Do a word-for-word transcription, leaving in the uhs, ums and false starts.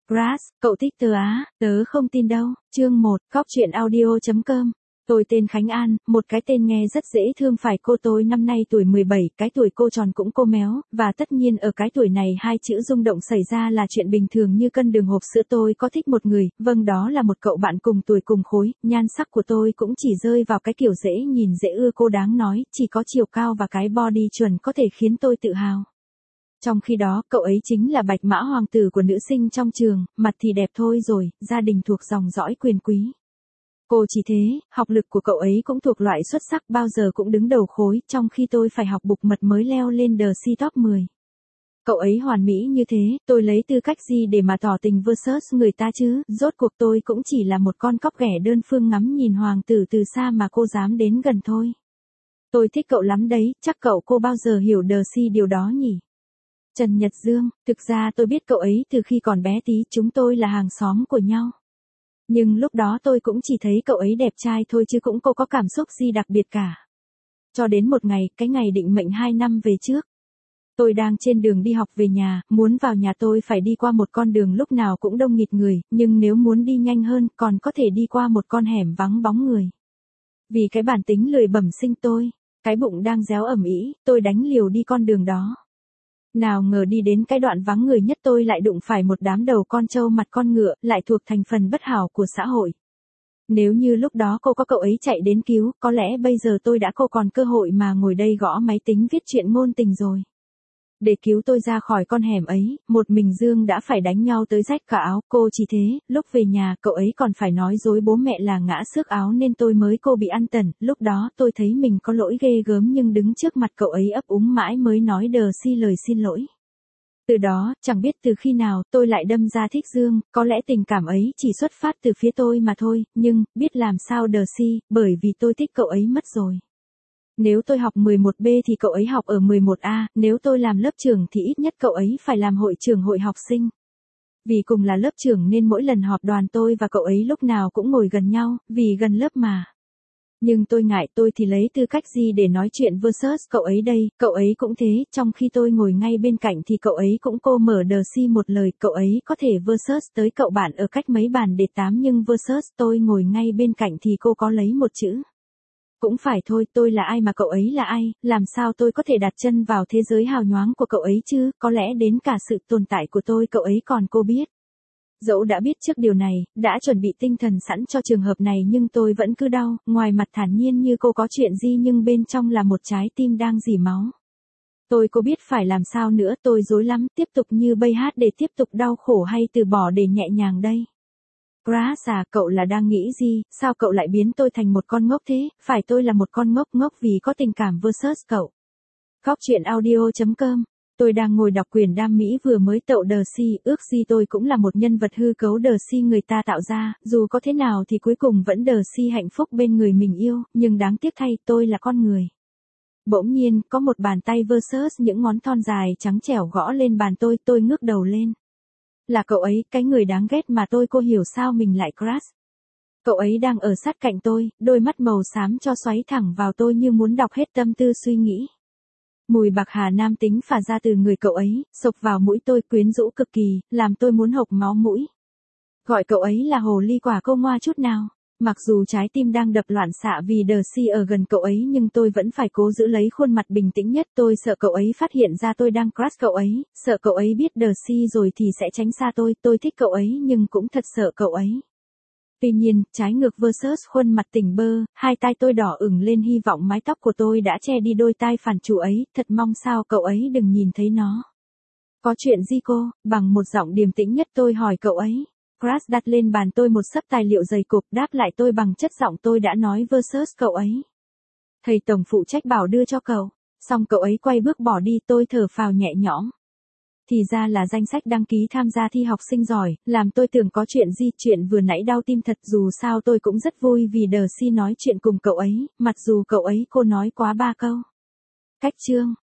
Crush, cậu thích tớ á, tớ không tin đâu. Chương một, Cóc truyện audio chấm com. Tôi tên Khánh An, một cái tên nghe rất dễ thương phải cô. Tôi năm nay tuổi mười bảy, cái tuổi cô tròn cũng cô méo, và tất nhiên ở cái tuổi này hai chữ rung động xảy ra là chuyện bình thường như cân đường hộp sữa. Tôi có thích một người, vâng đó là một cậu bạn cùng tuổi cùng khối, nhan sắc của tôi cũng chỉ rơi vào cái kiểu dễ nhìn dễ ưa. Cô đáng nói, chỉ có chiều cao và cái body chuẩn có thể khiến tôi tự hào. Trong khi đó, cậu ấy chính là bạch mã hoàng tử của nữ sinh trong trường, mặt thì đẹp thôi rồi, gia đình thuộc dòng dõi quyền quý. Cô chỉ thế, học lực của cậu ấy cũng thuộc loại xuất sắc, bao giờ cũng đứng đầu khối, trong khi tôi phải học bục mật mới leo lên The C top mười. Cậu ấy hoàn mỹ như thế, tôi lấy tư cách gì để mà tỏ tình versus người ta chứ, rốt cuộc tôi cũng chỉ là một con cóc ghẻ đơn phương ngắm nhìn hoàng tử từ xa mà cô dám đến gần thôi. Tôi thích cậu lắm đấy, chắc cậu cô bao giờ hiểu The C điều đó nhỉ? Trần Nhật Dương, thực ra tôi biết cậu ấy từ khi còn bé tí, chúng tôi là hàng xóm của nhau. Nhưng lúc đó tôi cũng chỉ thấy cậu ấy đẹp trai thôi chứ cũng không có cảm xúc gì đặc biệt cả. Cho đến một ngày, cái ngày định mệnh hai năm về trước. Tôi đang trên đường đi học về nhà, muốn vào nhà tôi phải đi qua một con đường lúc nào cũng đông nghịt người, nhưng nếu muốn đi nhanh hơn còn có thể đi qua một con hẻm vắng bóng người. Vì cái bản tính lười bẩm sinh tôi, cái bụng đang réo ẩm ĩ, tôi đánh liều đi con đường đó. Nào ngờ đi đến cái đoạn vắng người nhất tôi lại đụng phải một đám đầu con trâu mặt con ngựa, lại thuộc thành phần bất hảo của xã hội. Nếu như lúc đó cô có cậu ấy chạy đến cứu, có lẽ bây giờ tôi đã không còn cơ hội mà ngồi đây gõ máy tính viết chuyện ngôn tình rồi. Để cứu tôi ra khỏi con hẻm ấy, một mình Dương đã phải đánh nhau tới rách cả áo. Cô chỉ thế, lúc về nhà cậu ấy còn phải nói dối bố mẹ là ngã xước áo nên tôi mới cô bị ăn tẩn. Lúc đó tôi thấy mình có lỗi ghê gớm nhưng đứng trước mặt cậu ấy ấp úng mãi mới nói đờ si lời xin lỗi. Từ đó, chẳng biết từ khi nào tôi lại đâm ra thích Dương, có lẽ tình cảm ấy chỉ xuất phát từ phía tôi mà thôi, nhưng biết làm sao đờ si, bởi vì tôi thích cậu ấy mất rồi. Nếu tôi học mười một B thì cậu ấy học ở mười một A, nếu tôi làm lớp trưởng thì ít nhất cậu ấy phải làm hội trưởng hội học sinh. Vì cùng là lớp trưởng nên mỗi lần họp đoàn tôi và cậu ấy lúc nào cũng ngồi gần nhau, vì gần lớp mà. Nhưng tôi ngại, tôi thì lấy tư cách gì để nói chuyện versus cậu ấy đây, cậu ấy cũng thế, trong khi tôi ngồi ngay bên cạnh thì cậu ấy cũng cô mở đờ si một lời, cậu ấy có thể versus tới cậu bạn ở cách mấy bàn để tám nhưng versus tôi ngồi ngay bên cạnh thì cô có lấy một chữ. Cũng phải thôi, tôi là ai mà cậu ấy là ai, làm sao tôi có thể đặt chân vào thế giới hào nhoáng của cậu ấy chứ, có lẽ đến cả sự tồn tại của tôi cậu ấy còn cô biết. Dẫu đã biết trước điều này, đã chuẩn bị tinh thần sẵn cho trường hợp này nhưng tôi vẫn cứ đau, ngoài mặt thản nhiên như cô có chuyện gì nhưng bên trong là một trái tim đang rỉ máu. Tôi có biết phải làm sao nữa, tôi rối lắm, tiếp tục như bây hát để tiếp tục đau khổ hay từ bỏ để nhẹ nhàng đây. Crush à, cậu là đang nghĩ gì, sao cậu lại biến tôi thành một con ngốc thế, phải tôi là một con ngốc ngốc vì có tình cảm versus cậu. Cóc truyện audio chấm com. Tôi đang ngồi đọc quyển Đam Mỹ vừa mới tậu The C, ước gì tôi cũng là một nhân vật hư cấu The C người ta tạo ra, dù có thế nào thì cuối cùng vẫn The C hạnh phúc bên người mình yêu, nhưng đáng tiếc thay tôi là con người. Bỗng nhiên, có một bàn tay versus những ngón thon dài trắng trẻo gõ lên bàn tôi, tôi ngước đầu lên. Là cậu ấy, cái người đáng ghét mà tôi cô hiểu sao mình lại crush. Cậu ấy đang ở sát cạnh tôi, đôi mắt màu xám cho xoáy thẳng vào tôi như muốn đọc hết tâm tư suy nghĩ. Mùi bạc hà nam tính phả ra từ người cậu ấy, xộc vào mũi tôi quyến rũ cực kỳ, làm tôi muốn hộc máu mũi. Gọi cậu ấy là hồ ly quả câu ngoa chút nào. Mặc dù trái tim đang đập loạn xạ vì The C ở gần cậu ấy nhưng tôi vẫn phải cố giữ lấy khuôn mặt bình tĩnh nhất. Tôi sợ cậu ấy phát hiện ra tôi đang crush cậu ấy, sợ cậu ấy biết The C rồi thì sẽ tránh xa tôi. Tôi thích cậu ấy nhưng cũng thật sợ cậu ấy. Tuy nhiên, trái ngược versus khuôn mặt tỉnh bơ, hai tai tôi đỏ ửng lên hy vọng mái tóc của tôi đã che đi đôi tai phản chủ ấy, thật mong sao cậu ấy đừng nhìn thấy nó. Có chuyện gì cô, bằng một giọng điềm tĩnh nhất tôi hỏi cậu ấy. Crush đặt lên bàn tôi một xấp tài liệu dày cục, đáp lại tôi bằng chất giọng tôi đã nói versus cậu ấy. Thầy tổng phụ trách bảo đưa cho cậu, xong cậu ấy quay bước bỏ đi, tôi thở phào nhẹ nhõm. Thì ra là danh sách đăng ký tham gia thi học sinh giỏi, làm tôi tưởng có chuyện gì, chuyện vừa nãy đau tim thật, dù sao tôi cũng rất vui vì The C nói chuyện cùng cậu ấy, mặc dù cậu ấy cô nói quá ba câu. Cách chương.